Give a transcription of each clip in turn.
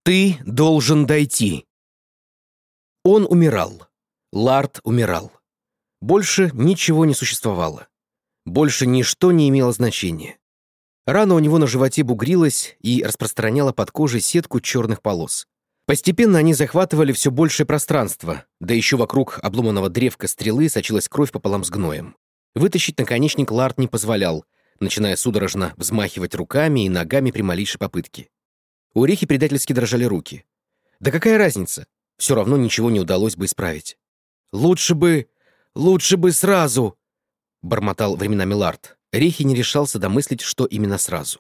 Ты должен дойти. Он умирал. Ларт умирал. Больше ничего не существовало. Больше ничто не имело значения. Рана у него на животе бугрилась и распространяла под кожей сетку черных полос. Постепенно они захватывали все большее пространство, да еще вокруг обломанного древка стрелы сочилась кровь пополам с гноем. Вытащить наконечник Ларт не позволял, начиная судорожно взмахивать руками и ногами при малейшей попытке. У Рихи предательски дрожали руки. Да какая разница? Все равно ничего не удалось бы исправить. Лучше бы сразу!» — бормотал временами Ларт. Рихи не решался домыслить, что именно сразу.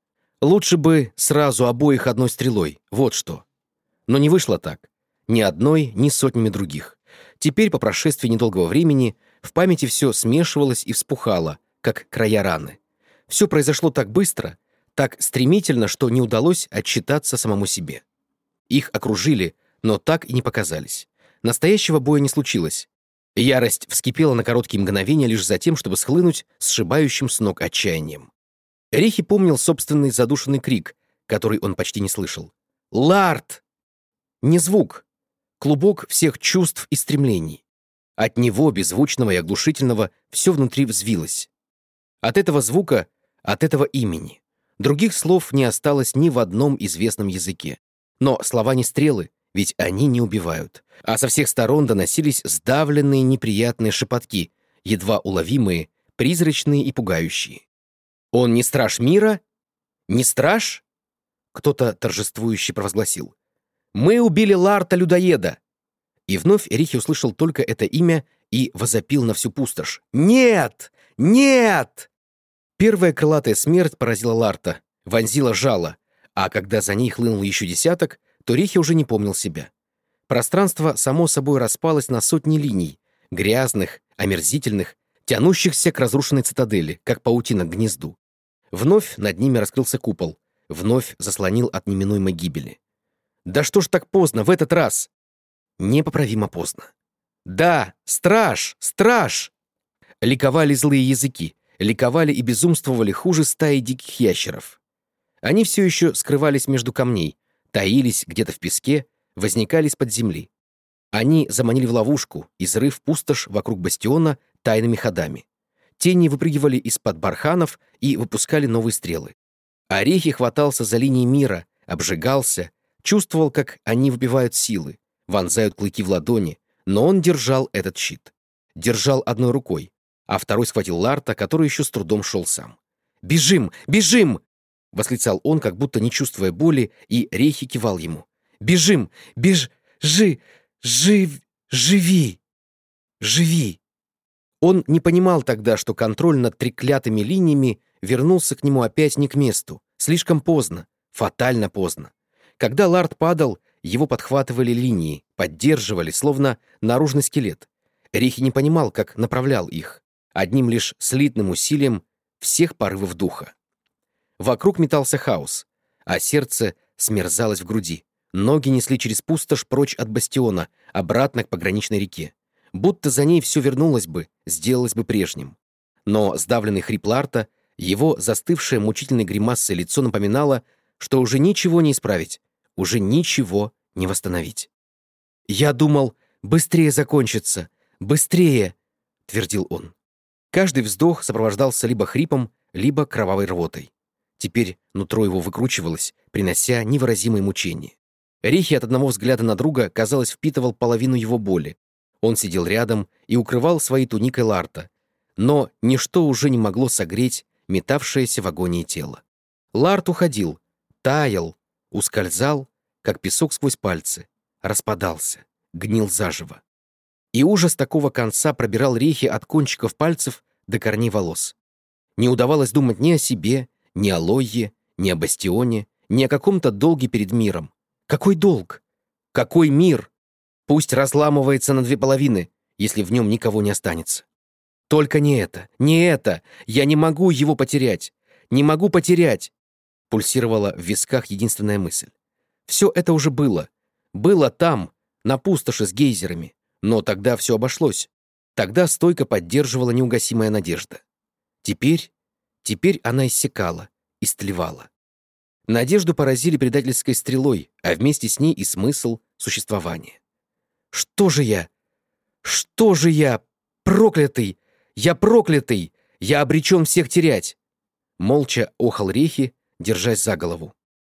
Лучше бы сразу обоих одной стрелой, вот что. Но не вышло так. Ни одной, ни сотнями других. Теперь, по прошествии недолгого времени, в памяти все смешивалось и вспухало, как края раны. Все произошло так быстро, так стремительно, что не удалось отчитаться самому себе. Их окружили, но так и не показались. Настоящего боя не случилось. Ярость вскипела на короткие мгновения лишь за тем, чтобы схлынуть сшибающим с ног отчаянием. Рихи помнил собственный задушенный крик, который он почти не слышал. «Ларт!» Не звук. Клубок всех чувств и стремлений. От него, беззвучного и оглушительного, все внутри взвилось. От этого звука, от этого имени. Других слов не осталось ни в одном известном языке. Но слова не стрелы, ведь они не убивают. А со всех сторон доносились сдавленные неприятные шепотки, едва уловимые, призрачные и пугающие. «Он не страж мира? Не страж?» Кто-то торжествующе провозгласил. «Мы убили Ларта-людоеда!» И вновь Рихи услышал только это имя и возопил на всю пустошь. «Нет! Нет!» Первая крылатая смерть поразила Ларта, вонзила жало, а когда за ней хлынул еще десяток, то Рихи уже не помнил себя. Пространство само собой распалось на сотни линий, грязных, омерзительных, тянущихся к разрушенной цитадели, как паутина к гнезду. Вновь над ними раскрылся купол, вновь заслонил от неминуемой гибели. Да что ж так поздно в этот раз? Непоправимо поздно. Да, страж, страж! Ликовали злые языки, ликовали и безумствовали хуже стаи диких ящеров. Они все еще скрывались между камней, таились где-то в песке, возникали из-под земли. Они заманили в ловушку, изрыв пустошь вокруг бастиона тайными ходами. Тени выпрыгивали из-под барханов и выпускали новые стрелы. Орехи хватался за линии мира, обжигался, чувствовал, как они выбивают силы, вонзают клыки в ладони, но он держал этот щит. Держал одной рукой, а второй схватил Ларта, который еще с трудом шел сам. «Бежим! Бежим!» — восклицал он, как будто не чувствуя боли, и Рейхи кивал ему. «Бежим! Живи! Живи!» Он не понимал тогда, что контроль над треклятыми линиями вернулся к нему опять не к месту. Слишком поздно, фатально поздно. Когда Ларт падал, его подхватывали линии, поддерживали, словно наружный скелет. Рихи не понимал, как направлял их. Одним лишь слитным усилием всех порывов духа. Вокруг метался хаос, а сердце смерзалось в груди. Ноги несли через пустошь прочь от бастиона, обратно к пограничной реке. Будто за ней все вернулось бы, сделалось бы прежним. Но сдавленный хрип Ларта, его застывшее мучительной гримасой лицо напоминало, что уже ничего не исправить, уже ничего не восстановить. «Я думал, быстрее закончится, быстрее!» — твердил он. Каждый вздох сопровождался либо хрипом, либо кровавой рвотой. Теперь нутро его выкручивалось, принося невыразимые мучения. Рихи от одного взгляда на друга, казалось, впитывал половину его боли. Он сидел рядом и укрывал своей туникой Ларта, но ничто уже не могло согреть метавшееся в агонии тело. Ларт уходил, таял, ускользал, как песок сквозь пальцы, распадался, гнил заживо. И ужас такого конца пробирал Рихи от кончиков пальцев до корней волос. Не удавалось думать ни о себе, ни о Лойе, ни о бастионе, ни о каком-то долге перед миром. Какой долг? Какой мир? Пусть разламывается на две половины, если в нем никого не останется. Только не это, не это! Я не могу его потерять! Не могу потерять! Пульсировала в висках единственная мысль. Все это уже было. Было там, на пустоши с гейзерами. Но тогда все обошлось. Тогда стойко поддерживала неугасимая надежда. Теперь она иссякала, истлевала. Надежду поразили предательской стрелой, а вместе с ней и смысл существования. «Что же я? Что же я? Проклятый! Я проклятый! Я обречен всех терять!» Молча охал Рехи, держась за голову.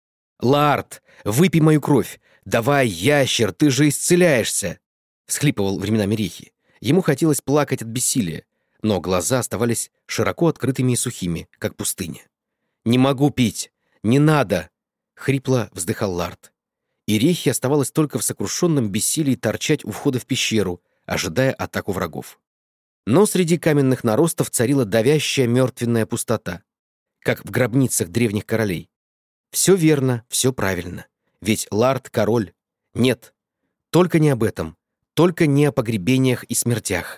«Ларт, выпей мою кровь! Давай, ящер, ты же исцеляешься!» Всхлипывал временами Рехи. Ему хотелось плакать от бессилия, но глаза оставались широко открытыми и сухими, как пустыня. «Не могу пить! Не надо!» — хрипло вздыхал Ларт. И Рехи оставалось только в сокрушенном бессилии торчать у входа в пещеру, ожидая атаку врагов. Но среди каменных наростов царила давящая мертвенная пустота, как в гробницах древних королей. Все верно, все правильно. Ведь Ларт — король. Нет, только не об этом, только не о погребениях и смертях.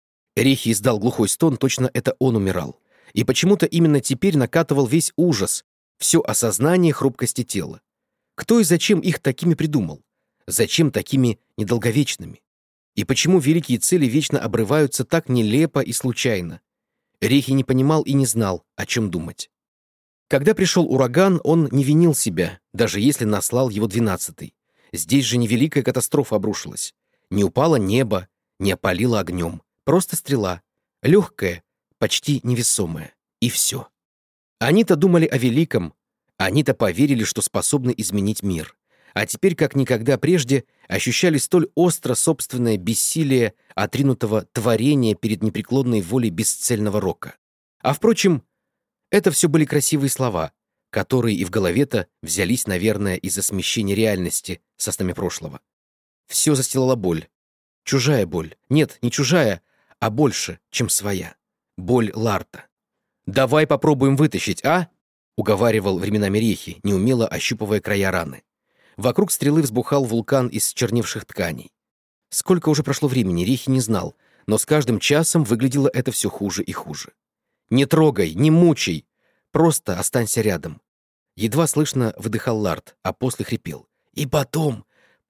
Рехи издал глухой стон, точно это он умирал. И почему-то именно теперь накатывал весь ужас, все осознание хрупкости тела. Кто и зачем их такими придумал? Зачем такими недолговечными? И почему великие цели вечно обрываются так нелепо и случайно? Рехи не понимал и не знал, о чем думать. Когда пришел ураган, он не винил себя, даже если наслал его 12-й. Здесь же не великая катастрофа обрушилась. Не упало небо, не опалило огнем. Просто стрела. Легкая, почти невесомая. И все. Они-то думали о великом. Они-то поверили, что способны изменить мир. А теперь, как никогда прежде, ощущали столь остро собственное бессилие отринутого творения перед непреклонной волей бесцельного рока. А впрочем, это все были красивые слова, которые и в голове-то взялись, наверное, из-за смещения реальности со снами прошлого. Все застилала боль. Чужая боль. Нет, не чужая, а больше, чем своя. Боль Ларта. «Давай попробуем вытащить, а?» — уговаривал временами Рехи, неумело ощупывая края раны. Вокруг стрелы взбухал вулкан из черневших тканей. Сколько уже прошло времени, Рехи не знал, но с каждым часом выглядело это все хуже и хуже. «Не трогай, не мучай! Просто останься рядом!» Едва слышно выдыхал Ларт, а после хрипел. «И потом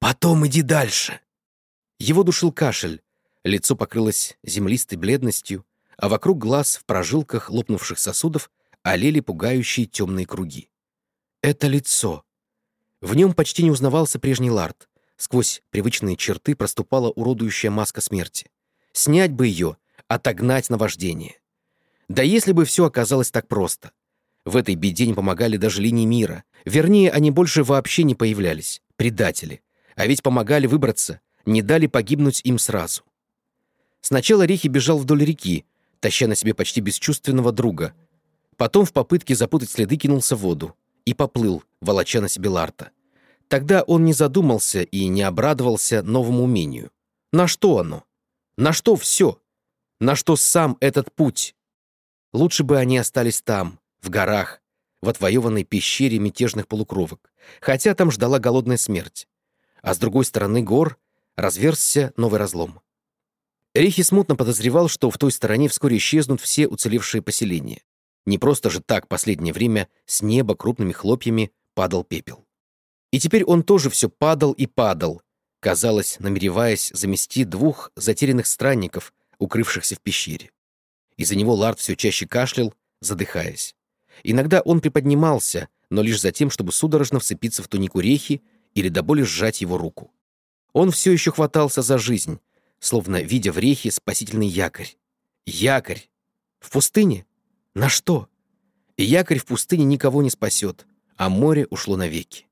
иди дальше!» Его душил кашель, лицо покрылось землистой бледностью, а вокруг глаз в прожилках лопнувших сосудов олели пугающие темные круги. Это лицо. В нем почти не узнавался прежний Ларт. Сквозь привычные черты проступала уродующая маска смерти. Снять бы ее, отогнать наваждение. Да если бы все оказалось так просто. В этой беде не помогали даже линии мира. Вернее, они больше вообще не появлялись. Предатели. А ведь помогали выбраться, не дали погибнуть им сразу. Сначала Рехи бежал вдоль реки, таща на себе почти бесчувственного друга. Потом в попытке запутать следы кинулся в воду и поплыл, волоча на себе Ларта. Тогда он не задумался и не обрадовался новому умению. На что оно? На что все? На что сам этот путь? Лучше бы они остались там, в горах, в отвоеванной пещере мятежных полукровок, хотя там ждала голодная смерть. А с другой стороны гор разверзся новый разлом. Рехи смутно подозревал, что в той стороне вскоре исчезнут все уцелевшие поселения. Не просто же так последнее время с неба крупными хлопьями падал пепел. И теперь он тоже все падал и падал, казалось, намереваясь замести двух затерянных странников, укрывшихся в пещере. Из-за него Ларт все чаще кашлял, задыхаясь. Иногда он приподнимался, но лишь за тем, чтобы судорожно вцепиться в тунику Рехи или до боли сжать его руку. Он все еще хватался за жизнь, словно видя в Рехе спасительный якорь. Якорь! В пустыне? На что? И якорь в пустыне никого не спасет, а море ушло навеки.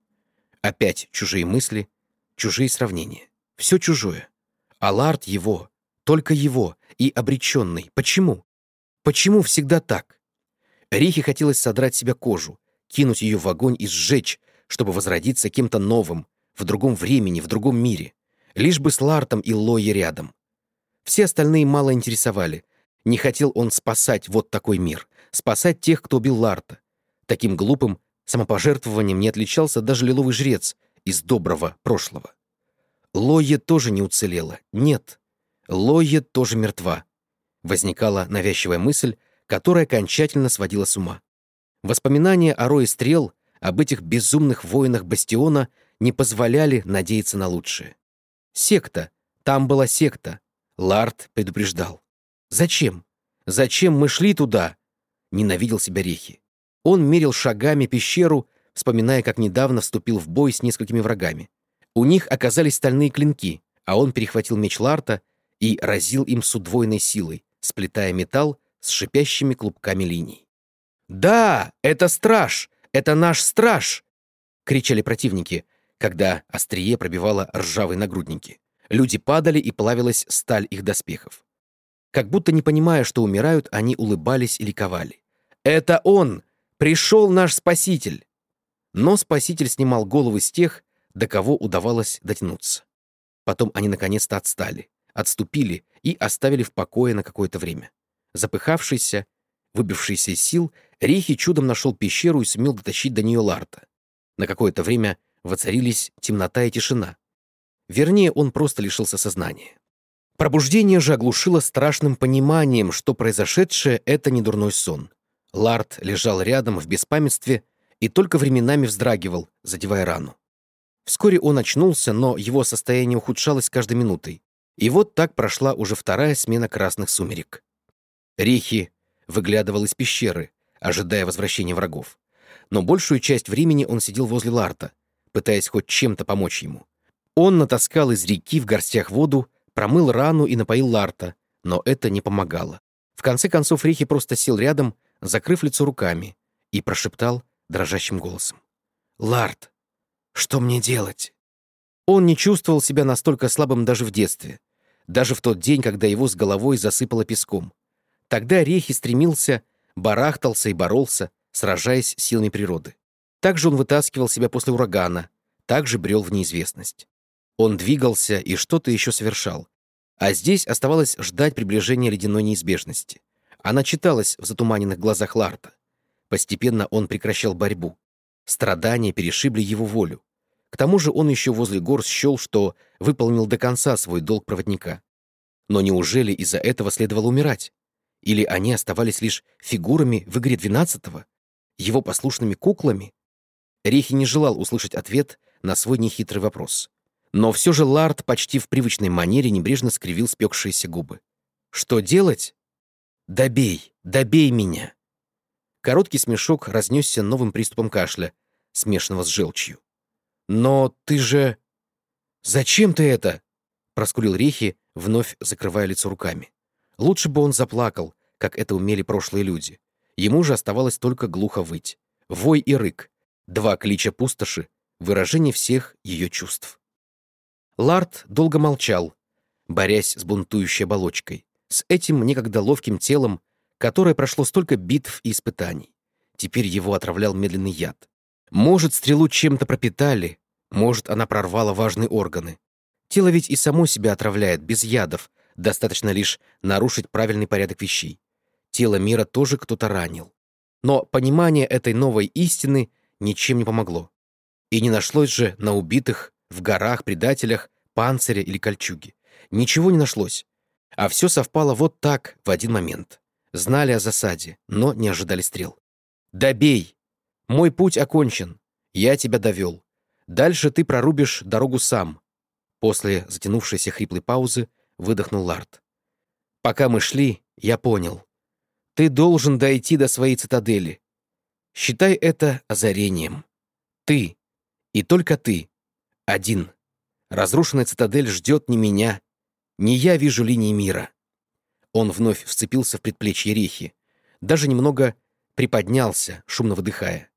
Опять чужие мысли, чужие сравнения. Все чужое. А Ларт его, только его, и обреченный. Почему? Почему всегда так? Рехе хотелось содрать с себя кожу, кинуть ее в огонь и сжечь, чтобы возродиться кем-то новым, в другом времени, в другом мире. Лишь бы с Лартом и Лойей рядом. Все остальные мало интересовали. Не хотел он спасать вот такой мир, спасать тех, кто убил Ларта. Таким глупым самопожертвованием не отличался даже лиловый жрец из доброго прошлого. Лойя тоже не уцелела. Нет, Лойя тоже мертва. Возникала навязчивая мысль, которая окончательно сводила с ума. Воспоминания о рое стрел, об этих безумных воинах Бастиона не позволяли надеяться на лучшее. Секта. Там была секта. Ларт предупреждал. Зачем? Зачем мы шли туда? Ненавидел себя Рехи. Он мерил шагами пещеру, вспоминая, как недавно вступил в бой с несколькими врагами. У них оказались стальные клинки, а он перехватил меч Ларта и разил им с удвоенной силой, сплетая металл с шипящими клубками линий. «Да, это страж! Это наш страж!» — кричали противники, когда острие пробивало ржавые нагрудники. Люди падали, и плавилась сталь их доспехов. Как будто не понимая, что умирают, они улыбались и ликовали. «Это он! Пришел наш спаситель!» Но спаситель снимал головы с тех, до кого удавалось дотянуться. Потом они наконец-то отстали, отступили и оставили в покое на какое-то время. Запыхавшийся, выбившийся из сил, Рейхи чудом нашел пещеру и сумел дотащить до нее Ларта. На какое-то время воцарились темнота и тишина. Вернее, он просто лишился сознания. Пробуждение же оглушило страшным пониманием, что произошедшее — это не дурной сон. Ларт лежал рядом в беспамятстве и только временами вздрагивал, задевая рану. Вскоре он очнулся, но его состояние ухудшалось с каждой минутой. И вот так прошла уже вторая смена красных сумерек. Рейхи выглядывал из пещеры, ожидая возвращения врагов. Но большую часть времени он сидел возле Ларта, пытаясь хоть чем-то помочь ему. Он натаскал из реки в горстях воду, промыл рану и напоил Ларта, но это не помогало. В конце концов Рейхи просто сел рядом, закрыв лицо руками, и прошептал дрожащим голосом: «Ларт, что мне делать?» Он не чувствовал себя настолько слабым даже в детстве, даже в тот день, когда его с головой засыпало песком. Тогда Рейхи стремился, барахтался и боролся, сражаясь с силами природы. Также он вытаскивал себя после урагана, также брел в неизвестность. Он двигался и что-то еще совершал. А здесь оставалось ждать приближения ледяной неизбежности. Она читалась в затуманенных глазах Ларта. Постепенно он прекращал борьбу. Страдания перешибли его волю. К тому же он еще возле гор счел, что выполнил до конца свой долг проводника. Но неужели из-за этого следовало умирать? Или они оставались лишь фигурами в игре 12-го? Его послушными куклами? Рейхи не желал услышать ответ на свой нехитрый вопрос. Но все же Ларт почти в привычной манере небрежно скривил спекшиеся губы. «Что делать? Добей, добей меня!» Короткий смешок разнесся новым приступом кашля, смешанного с желчью. «Но ты же... Зачем ты это?» — проскулил Рейхи, вновь закрывая лицо руками. Лучше бы он заплакал, как это умели прошлые люди. Ему же оставалось только глухо выть. Вой и рык. Два клича пустоши, выражение всех ее чувств. Ларт долго молчал, борясь с бунтующей оболочкой, с этим некогда ловким телом, которое прошло столько битв и испытаний. Теперь его отравлял медленный яд. Может, стрелу чем-то пропитали, может, она прорвала важные органы. Тело ведь и само себя отравляет, без ядов, достаточно лишь нарушить правильный порядок вещей. Тело мира тоже кто-то ранил. Но понимание этой новой истины ничем не помогло. И не нашлось же на убитых, в горах, предателях, панциря или кольчуги. Ничего не нашлось. А все совпало вот так, в один момент. Знали о засаде, но не ожидали стрел. «Добей! Мой путь окончен. Я тебя довел. Дальше ты прорубишь дорогу сам». После затянувшейся хриплой паузы выдохнул Ларт. «Пока мы шли, я понял. Ты должен дойти до своей цитадели. Считай это озарением. Ты, и только ты, один. Разрушенная цитадель ждет не меня, не я вижу линии мира». Он вновь вцепился в предплечье Рейхи, даже немного приподнялся, шумно выдыхая.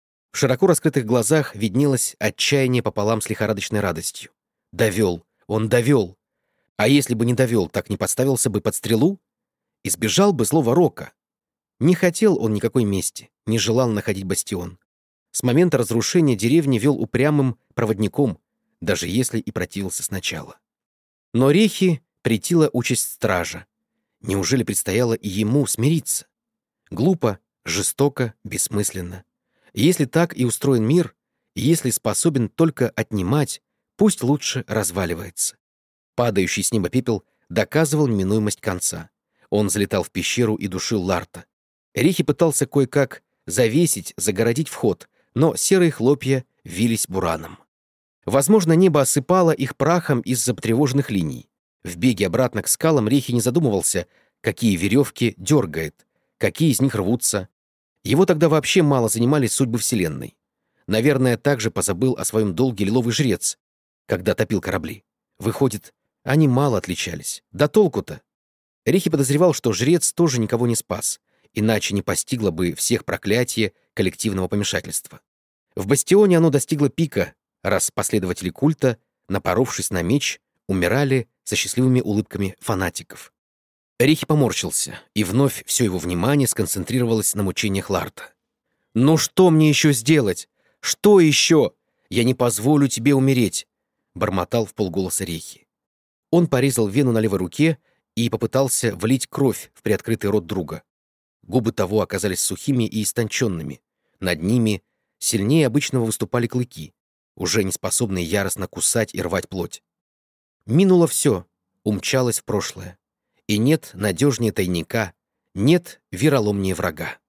В широко раскрытых глазах виднелось отчаяние пополам с лихорадочной радостью. Довел, он довел. А если бы не довел, так не подставился бы под стрелу? Избежал бы злого рока. Не хотел он никакой мести, не желал находить бастион. С момента разрушения деревни вел упрямым проводником, даже если и противился сначала. Но Рейхи претила участь стража. Неужели предстояло и ему смириться? Глупо, жестоко, бессмысленно. Если так и устроен мир, если способен только отнимать, пусть лучше разваливается. Падающий с неба пепел доказывал неминуемость конца. Он залетал в пещеру и душил Ларта. Рейхи пытался кое-как завесить, загородить вход, но серые хлопья вились бураном. Возможно, небо осыпало их прахом из-за потревоженных линий. В беге обратно к скалам Рейхи не задумывался, какие веревки дергает, какие из них рвутся. Его тогда вообще мало занимали судьбы Вселенной. Наверное, также позабыл о своем долге лиловый жрец, когда топил корабли. Выходит, они мало отличались. Да толку-то? Рихи подозревал, что жрец тоже никого не спас, иначе не постигло бы всех проклятие коллективного помешательства. В бастионе оно достигло пика, раз последователи культа, напоровшись на меч, умирали со счастливыми улыбками фанатиков. Рихи поморщился, и вновь все его внимание сконцентрировалось на мучениях Ларта. «Ну что мне еще сделать? Что еще? Я не позволю тебе умереть!» — бормотал вполголоса Рихи. Он порезал вену на левой руке и попытался влить кровь в приоткрытый рот друга. Губы того оказались сухими и истонченными. Над ними сильнее обычного выступали клыки, уже не способные яростно кусать и рвать плоть. Минуло все, умчалось в прошлое. И нет надежнее тайника, нет вероломнее врага.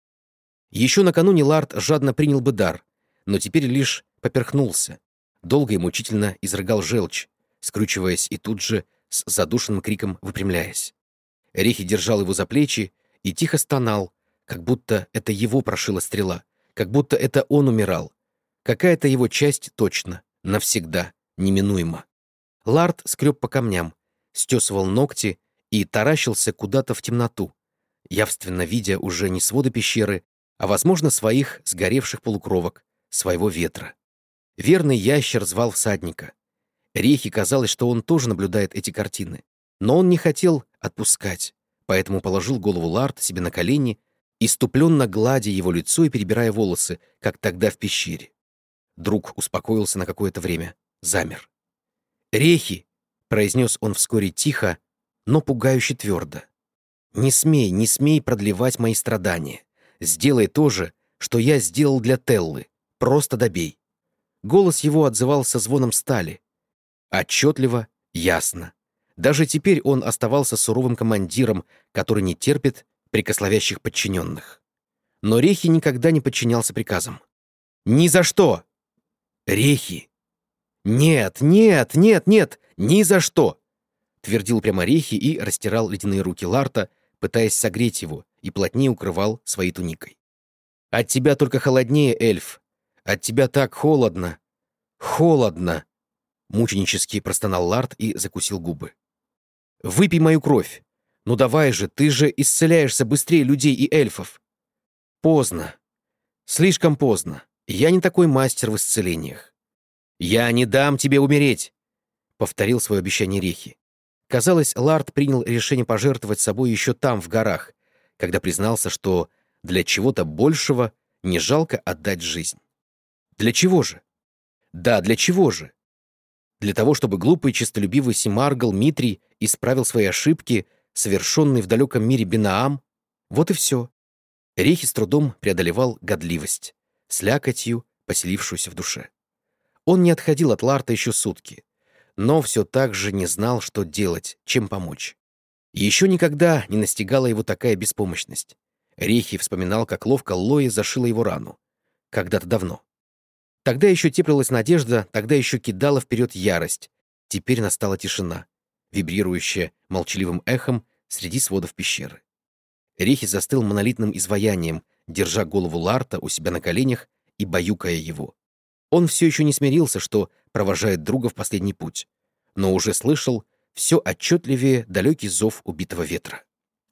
Еще накануне Ларт жадно принял бы дар, но теперь лишь поперхнулся, долго и мучительно изрыгал желчь, скручиваясь и тут же с задушенным криком выпрямляясь. Рихи держал его за плечи и тихо стонал, как будто это его прошила стрела, как будто это он умирал. Какая-то его часть точно, навсегда, неминуемо. Ларт скреб по камням, стесывал ногти и таращился куда-то в темноту, явственно видя уже не своды пещеры, а, возможно, своих сгоревших полукровок, своего ветра. Верный ящер звал всадника. Рихи казалось, что он тоже наблюдает эти картины, но он не хотел отпускать, поэтому положил голову Ларта себе на колени, иступленно гладя его лицо и перебирая волосы, как тогда в пещере. Друг успокоился на какое-то время, замер. «Рехи!» — произнес он вскоре тихо, но пугающе твердо. «Не смей, не смей продлевать мои страдания. Сделай то же, что я сделал для Теллы. Просто добей». Голос его отзывался звоном стали. Отчетливо, ясно. Даже теперь он оставался суровым командиром, который не терпит прикословящих подчиненных. Но Рехи никогда не подчинялся приказам. «Ни за что!» «Рехи!» «Нет, нет, нет, нет! Ни за что!» Твердил прямо Рехи и растирал ледяные руки Ларта, пытаясь согреть его, и плотнее укрывал своей туникой. «От тебя только холоднее, эльф! От тебя так холодно! Холодно!» Мученически простонал Ларт и закусил губы. «Выпей мою кровь! Ну давай же, ты же исцеляешься быстрее людей и эльфов!» «Поздно. Слишком поздно. Я не такой мастер в исцелениях». «Я не дам тебе умереть!» — повторил свое обещание Рехи. Казалось, Ларт принял решение пожертвовать собой еще там, в горах, когда признался, что для чего-то большего не жалко отдать жизнь. Для чего же? Да, для чего же? Для того, чтобы глупый, честолюбивый Симаргл Митрий исправил свои ошибки, совершенные в далеком мире Бинаам? Вот и все. Рехи с трудом преодолевал годливость, слякотью, поселившуюся в душе. Он не отходил от Ларта еще сутки, но все так же не знал, что делать, чем помочь. Еще никогда не настигала его такая беспомощность. Рехи вспоминал, как ловко Лоя зашила его рану. Когда-то давно. Тогда еще теплилась надежда, тогда еще кидала вперед ярость. Теперь настала тишина, вибрирующая молчаливым эхом среди сводов пещеры. Рехи застыл монолитным изваянием, держа голову Ларта у себя на коленях и баюкая его. Он все еще не смирился, что провожает друга в последний путь, но уже слышал все отчетливее далекий зов убитого ветра.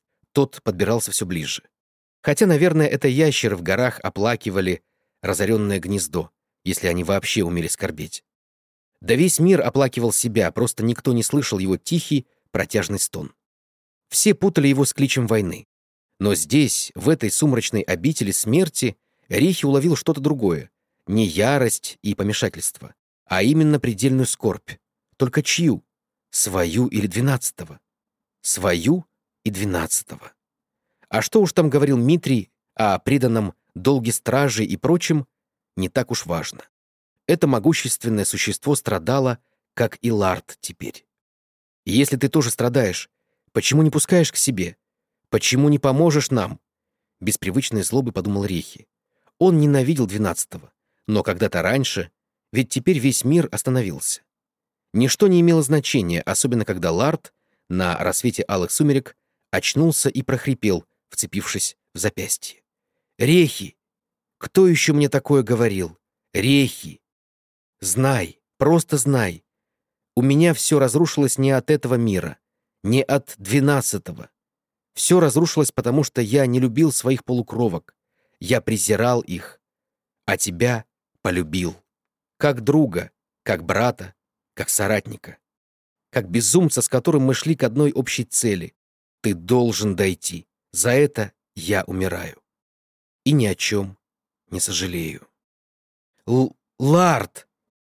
Тот подбирался все ближе. Хотя, наверное, это ящеры в горах оплакивали разоренное гнездо, если они вообще умели скорбеть. Да весь мир оплакивал себя, просто никто не слышал его тихий, протяжный стон. Все путали его с кличем войны. Но здесь, в этой сумрачной обители смерти, Рихи уловил что-то другое. Не ярость и помешательство, а именно предельную скорбь. Только чью? Свою или 12-го? Свою и 12-го. А что уж там говорил Митрий о преданном долге стражи и прочем, не так уж важно. Это могущественное существо страдало, как и Ларт теперь. И если ты тоже страдаешь, почему не пускаешь к себе? Почему не поможешь нам? Без привычной злобы подумал Рехи. Он ненавидел 12-го, но когда-то раньше, ведь теперь весь мир остановился. Ничто не имело значения, особенно когда Ларт на рассвете алых сумерек очнулся и прохрипел, вцепившись в запястье. «Рехи! Кто еще мне такое говорил? Рехи, знай, просто знай. У меня все разрушилось не от этого мира, не от 12-го. Все разрушилось, потому что я не любил своих полукровок. Я презирал их, а тебя полюбил. Как друга, как брата, как соратника. Как безумца, с которым мы шли к одной общей цели. Ты должен дойти. За это я умираю. И ни о чем не сожалею. Лард!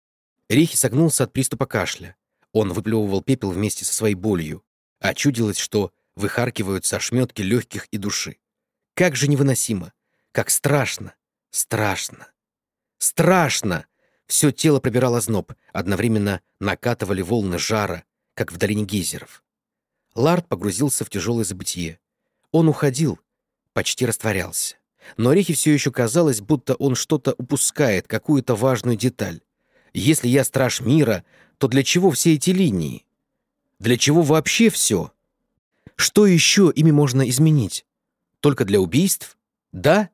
Рихи согнулся от приступа кашля. Он выплевывал пепел вместе со своей болью, а чудилось, что выхаркиваются ошметки легких и души. Как же невыносимо! Как страшно! Страшно! Страшно! Все тело пробирало озноб, одновременно накатывали волны жара, как в долине гейзеров. Лард погрузился в тяжелое забытье. Он уходил, почти растворялся. Но Рихе все еще казалось, будто он что-то упускает, какую-то важную деталь. Если я страж мира, то для чего все эти линии? Для чего вообще все? Что еще ими можно изменить? Только для убийств? Да?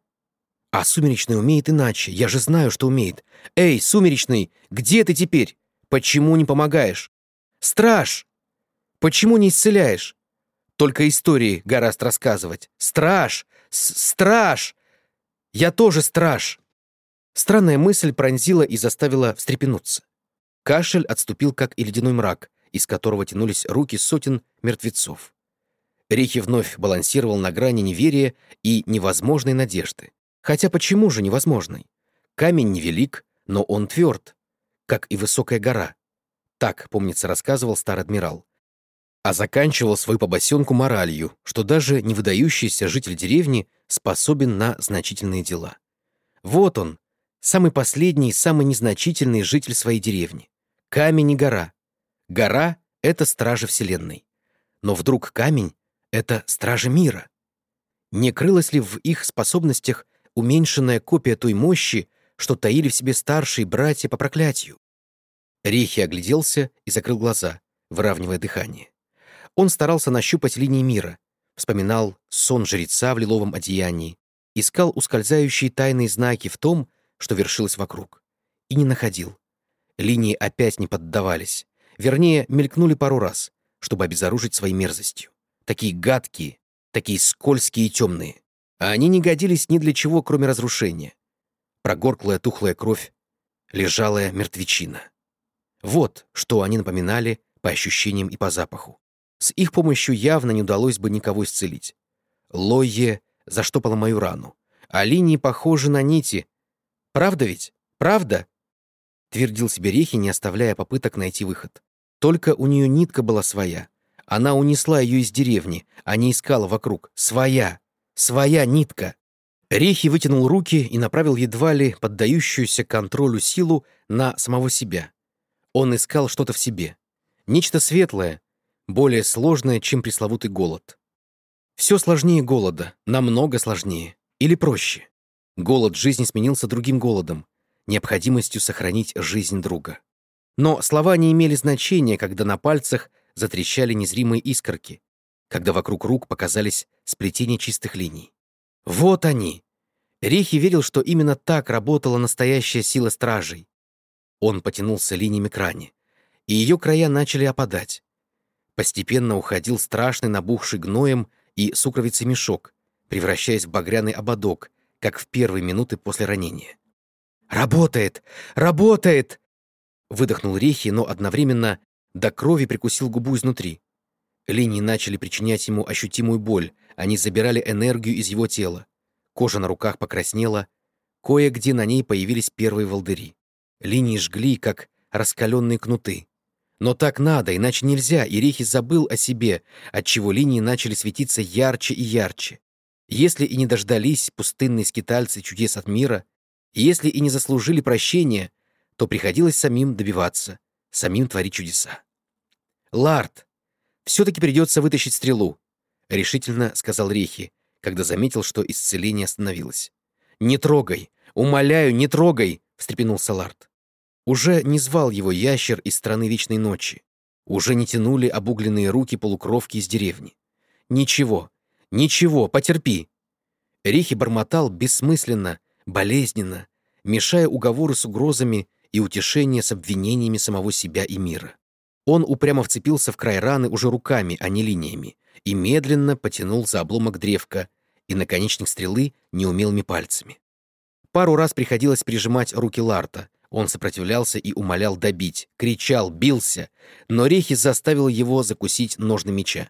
А Сумеречный умеет иначе, я же знаю, что умеет. Эй, Сумеречный, где ты теперь? Почему не помогаешь? Страж! Почему не исцеляешь? Только истории гораздо рассказывать. Страж! Страж! Я тоже страж! Странная мысль пронзила и заставила встрепенуться. Кашель отступил, как и ледяной мрак, из которого тянулись руки сотен мертвецов. Рихи вновь балансировал на грани неверия и невозможной надежды. Хотя почему же невозможной? Камень невелик, но он тверд, как и высокая гора. Так, помнится, рассказывал старый адмирал. А заканчивал свою побосенку моралью, что даже невыдающийся житель деревни способен на значительные дела. Вот он, самый последний и самый незначительный житель своей деревни. Камень и гора. Гора — это стражи Вселенной. Но вдруг камень — это стражи мира. Не крылась ли в их способностях уменьшенная копия той мощи, что таили в себе старшие братья по проклятию? Рихи огляделся и закрыл глаза, выравнивая дыхание. Он старался нащупать линии мира, вспоминал сон жреца в лиловом одеянии, искал ускользающие тайные знаки в том, что вершилось вокруг, и не находил. Линии опять не поддавались, вернее, мелькнули пару раз, чтобы обезоружить своей мерзостью. Такие гадкие, такие скользкие и темные. А они не годились ни для чего, кроме разрушения. Прогорклая тухлая кровь, лежалая мертвечина. Вот что они напоминали по ощущениям и по запаху. С их помощью явно не удалось бы никого исцелить. Лойе заштопала мою рану, а линии похожи на нити. Правда ведь? Правда? Твердил себе Рихи, не оставляя попыток найти выход. Только у нее нитка была своя. Она унесла ее из деревни, а не искала вокруг. Своя! Своя нитка! Рихи вытянул руки и направил едва ли поддающуюся контролю силу на самого себя. Он искал что-то в себе. Нечто светлое, более сложное, чем пресловутый голод. Все сложнее голода, намного сложнее. Или проще. Голод жизни сменился другим голодом, необходимостью сохранить жизнь друга. Но слова не имели значения, когда на пальцах затрещали незримые искорки, когда вокруг рук показались сплетения чистых линий. Вот они! Рихи верил, что именно так работала настоящая сила стражей. Он потянулся линиями к ране, и ее края начали опадать. Постепенно уходил страшный набухший гноем и сукровицей мешок, превращаясь в багряный ободок, как в первые минуты после ранения. «Работает! Работает!» Выдохнул Рихи, но одновременно до крови прикусил губу изнутри. Линии начали причинять ему ощутимую боль, они забирали энергию из его тела. Кожа на руках покраснела, кое-где на ней появились первые волдыри. Линии жгли, как раскаленные кнуты. Но так надо, иначе нельзя, и Рихи забыл о себе, отчего линии начали светиться ярче и ярче. Если и не дождались пустынные скитальцы чудес от мира, если и не заслужили прощения, то приходилось самим добиваться, самим творить чудеса. «Лард, все-таки придется вытащить стрелу», — решительно сказал Рихи, когда заметил, что исцеление остановилось. «Не трогай! Умоляю, не трогай!» — встрепенулся Лард. Уже не звал его ящер из страны вечной ночи. Уже не тянули обугленные руки полукровки из деревни. «Ничего, ничего, потерпи!» Рихи бормотал бессмысленно, болезненно, мешая уговоры с угрозами и утешение с обвинениями самого себя и мира. Он упрямо вцепился в край раны уже руками, а не линиями, и медленно потянул за обломок древка и наконечник стрелы неумелыми пальцами. Пару раз приходилось прижимать руки Ларта. Он сопротивлялся и умолял добить, кричал, бился, но Рехи заставил его закусить ножны меча.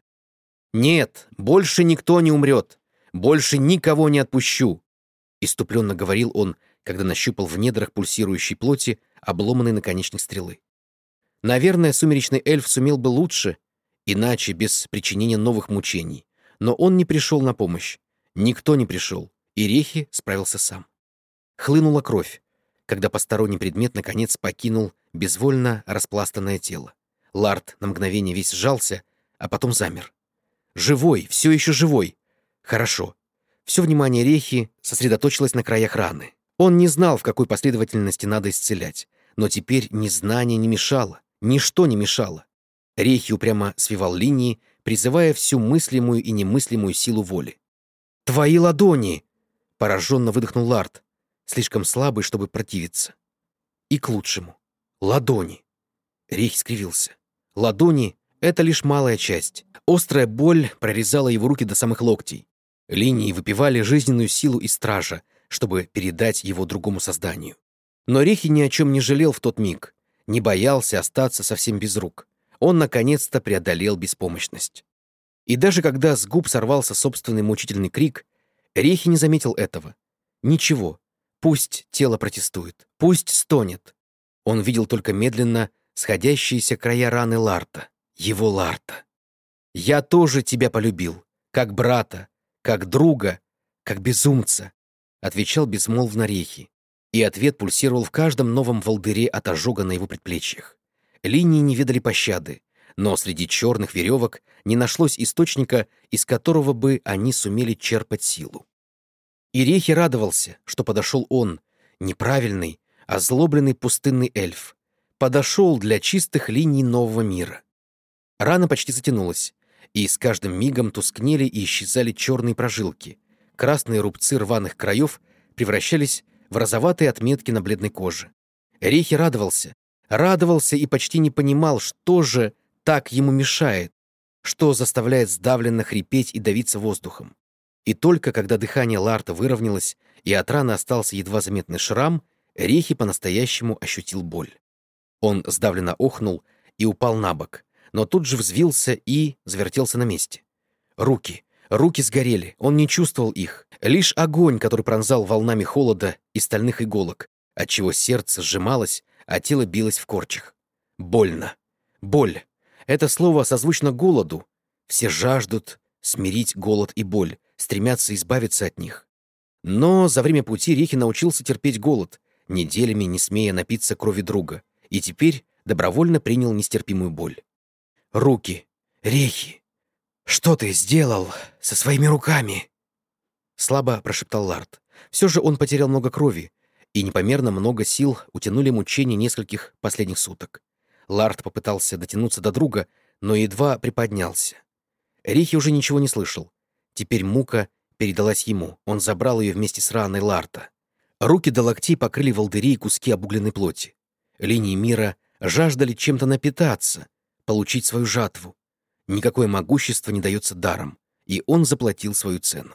«Нет, больше никто не умрет! Больше никого не отпущу!» Иступленно говорил он, когда нащупал в недрах пульсирующей плоти обломанный наконечник стрелы. Наверное, сумеречный эльф сумел бы лучше, иначе, без причинения новых мучений. Но он не пришел на помощь. Никто не пришел, и Рехи справился сам. Хлынула кровь, когда посторонний предмет наконец покинул безвольно распластанное тело. Ларт на мгновение весь сжался, а потом замер. Живой, все еще живой. Хорошо. Все внимание Рехи сосредоточилось на краях раны. Он не знал, в какой последовательности надо исцелять, но теперь ни знание не мешало, ничто не мешало. Рехи упрямо свивал линии, призывая всю мыслимую и немыслимую силу воли. «Твои ладони!» — пораженно выдохнул Ларт, слишком слабый, чтобы противиться. И к лучшему. Ладони. Рехи скривился. Ладони — это лишь малая часть. Острая боль прорезала его руки до самых локтей. Линии выпивали жизненную силу и стража, чтобы передать его другому созданию. Но Рехи ни о чем не жалел в тот миг, не боялся остаться совсем без рук. Он наконец-то преодолел беспомощность. И даже когда с губ сорвался собственный мучительный крик, Рехи не заметил этого. Ничего. Пусть тело протестует, пусть стонет. Он видел только медленно сходящиеся края раны Ларта, его Ларта. «Я тоже тебя полюбил, как брата, как друга, как безумца», отвечал безмолвно Рехи. И ответ пульсировал в каждом новом волдыре от ожога на его предплечьях. Линии не видали пощады, но среди черных веревок не нашлось источника, из которого бы они сумели черпать силу. И Рехи радовался, что подошел он, неправильный, озлобленный пустынный эльф. Подошел для чистых линий нового мира. Рана почти затянулась, и с каждым мигом тускнели и исчезали черные прожилки. Красные рубцы рваных краев превращались в розоватые отметки на бледной коже. Рехи радовался и почти не понимал, что же так ему мешает, что заставляет сдавленно хрипеть и давиться воздухом. И только когда дыхание Ларта выровнялось, и от раны остался едва заметный шрам, Рехи по-настоящему ощутил боль. Он сдавленно охнул и упал на бок, но тут же взвился и завертелся на месте. Руки сгорели, он не чувствовал их. Лишь огонь, который пронзал волнами холода и стальных иголок, отчего сердце сжималось, а тело билось в корчах. Больно. Боль. Это слово созвучно голоду. Все жаждут смирить голод и боль, стремятся избавиться от них. Но за время пути Рехи научился терпеть голод, неделями не смея напиться крови друга, и теперь добровольно принял нестерпимую боль. «Руки! Рехи! Что ты сделал со своими руками?» Слабо прошептал Ларт. Все же он потерял много крови, и непомерно много сил утянули мучения нескольких последних суток. Ларт попытался дотянуться до друга, но едва приподнялся. Рехи уже ничего не слышал. Теперь мука передалась ему, он забрал ее вместе с раной Ларта. Руки до локтей покрыли волдыри и куски обугленной плоти. Линии мира жаждали чем-то напитаться, получить свою жатву. Никакое могущество не дается даром, и он заплатил свою цену.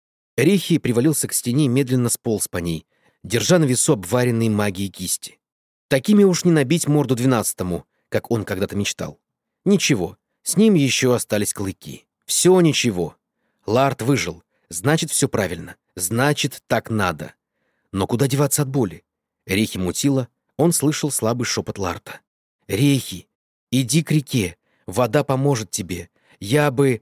Рехи привалился к стене и медленно сполз по ней, держа на весу обваренные магией кисти. Такими уж не набить морду 12-му, как он когда-то мечтал. Ничего, с ним еще остались клыки. Все ничего. Ларт выжил, значит, все правильно, значит, так надо. Но куда деваться от боли? Рехи мутило, он слышал слабый шепот Ларта. «Рехи, иди к реке, вода поможет тебе. Я бы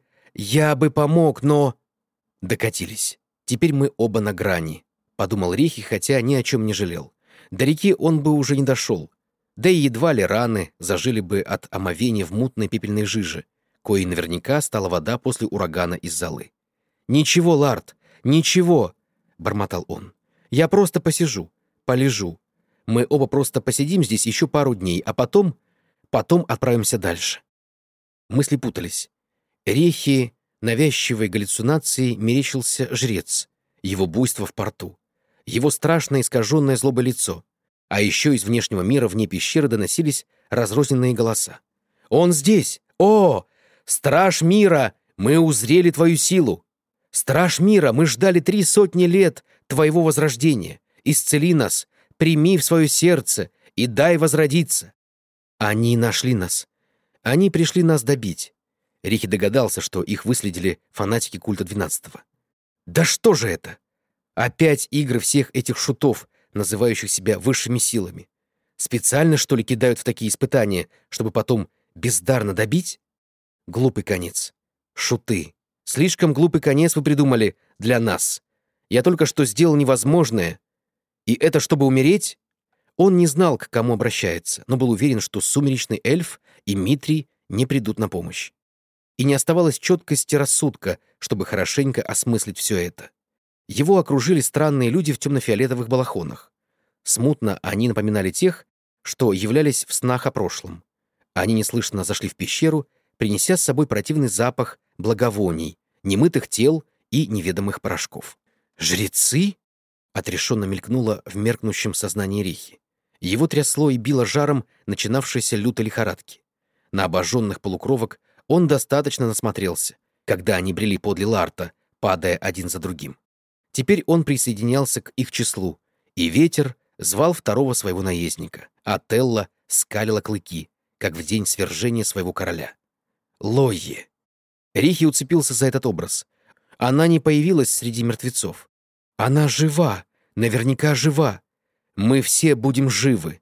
помог, но...» Докатились. Теперь мы оба на грани, подумал Рехи, хотя ни о чем не жалел. До реки он бы уже не дошел. Да и едва ли раны зажили бы от омовения в мутной пепельной жиже, коей наверняка стала вода после урагана из Золы. «Ничего, Ларт, ничего!» — бормотал он. «Я просто посижу, полежу. Мы оба просто посидим здесь еще пару дней, а потом отправимся дальше». Мысли путались. Рехи навязчивой галлюцинацией мерещился жрец, его буйство в порту. его страшное искаженное злобой лицо. А еще из внешнего мира вне пещеры доносились разрозненные голоса. «Он здесь! О! Страж мира! Мы узрели твою силу! Страж мира, мы ждали 300 лет твоего возрождения! Исцели нас, прими в свое сердце и дай возродиться!» Они нашли нас. Они пришли нас добить. Рихи догадался, что их выследили фанатики культа 12-го. Да что же это? Опять игры всех этих шутов, называющих себя высшими силами. Специально, что ли, кидают в такие испытания, чтобы потом бездарно добить? Глупый конец. Шуты. Слишком глупый конец вы придумали для нас. Я только что сделал невозможное. И это чтобы умереть? Он не знал, к кому обращается, но был уверен, что сумеречный эльф и Митрий не придут на помощь. И не оставалось четкости рассудка, чтобы хорошенько осмыслить все это. Его окружили странные люди в темно-фиолетовых балахонах. Смутно они напоминали тех, что являлись в снах о прошлом. Они неслышно зашли в пещеру, принеся с собой противный запах благовоний, немытых тел и неведомых порошков. «Жрецы?» — отрешенно мелькнуло в меркнущем сознании Рихи. Его трясло и било жаром начинавшейся лютой лихорадки. На обожженных полукровок он достаточно насмотрелся, когда они брели подле Ларта, падая один за другим. Теперь он присоединялся к их числу, и ветер звал второго своего наездника, а Телла скалила клыки, как в день свержения своего короля. Лойе. Рихи уцепился за этот образ. Она не появилась среди мертвецов. Она жива, наверняка жива. Мы все будем живы.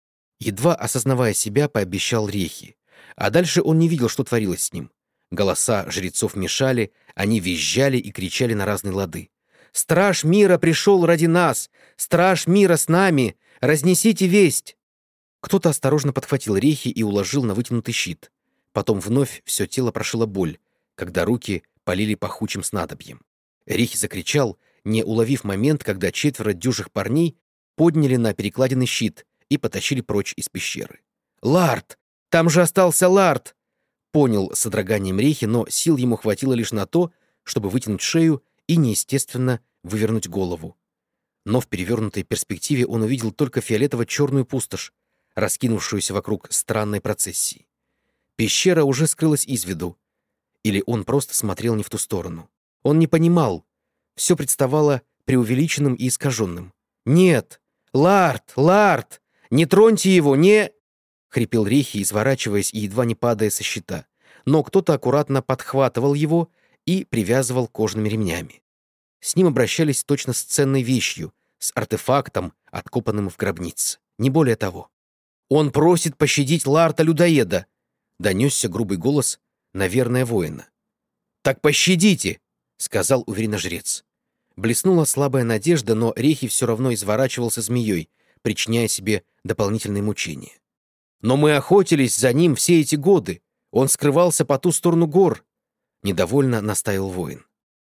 Едва осознавая себя, пообещал Рихи. А дальше он не видел, что творилось с ним. Голоса жрецов мешали, они визжали и кричали на разные лады. «Страж мира пришел ради нас! Страж мира с нами! Разнесите весть!» Кто-то осторожно подхватил Рихи и уложил на вытянутый щит. Потом вновь все тело прошила боль, когда руки полили пахучим снадобьем. Рихи закричал, не уловив момент, когда 4 дюжих парней подняли на перекладины щит и потащили прочь из пещеры. «Ларт! Там же остался Ларт!» Понял с содроганием Рихи, но сил ему хватило лишь на то, чтобы вытянуть шею и неестественно вывернуть голову. Но в перевернутой перспективе он увидел только фиолетово-черную пустошь, раскинувшуюся вокруг странной процессии. Пещера уже скрылась из виду. Или он просто смотрел не в ту сторону. Он не понимал. Все представало преувеличенным и искаженным. «Нет! Ларт! Ларт! Не троньте его! Не...» — хрипел Рихи, изворачиваясь и едва не падая со щита. Но кто-то аккуратно подхватывал его и привязывал кожаными ремнями. С ним обращались точно с ценной вещью, с артефактом, откопанным в гробнице. Не более того. «Он просит пощадить Ларта-людоеда!» — донесся грубый голос, наверное, воина. «Так пощадите!» — сказал уверенно жрец. Блеснула слабая надежда, но Рихи все равно изворачивался змеей, причиняя себе дополнительные мучения. «Но мы охотились за ним все эти годы. Он скрывался по ту сторону гор», — недовольно настаивал воин.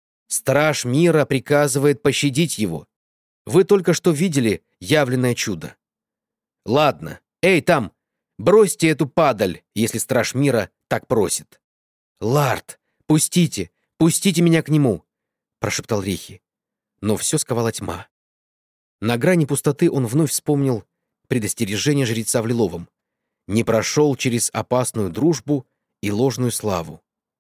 «Страж мира приказывает пощадить его. Вы только что видели явленное чудо. Ладно, эй, там, бросьте эту падаль, если страж мира так просит». «Ларт, пустите, пустите меня к нему», — прошептал Рихи. Но все сковала тьма. На грани пустоты он вновь вспомнил предостережение жреца в лиловом. Не прошел через опасную дружбу и ложную славу.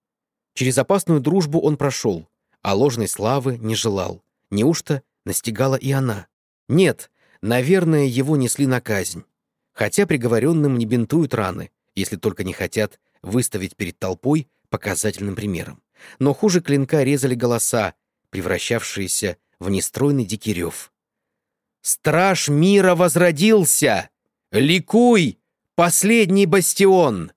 Через опасную дружбу он прошел, а ложной славы не желал. Неужто настигала и она? Нет, наверное, его несли на казнь. Хотя приговоренным не бинтуют раны, если только не хотят выставить перед толпой показательным примером. Но хуже клинка резали голоса, превращавшиеся в нестройный дикий рев. «Страж мира возродился! Ликуй, последний бастион!»